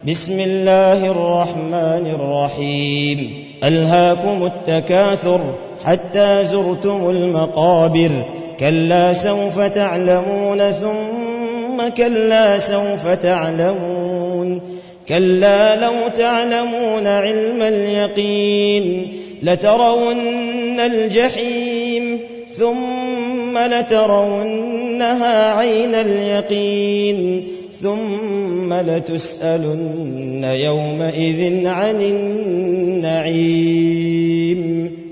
بسم الله الرحمن الرحيم. ألهاكم التكاثر حتى زرتم المقابر، كلا سوف تعلمون ثم كلا سوف تعلمون، كلا لو تعلمون علم اليقين لترون الجحيم ثم لترونها عين اليقين ثم لتسألن يومئذ عن النعيم.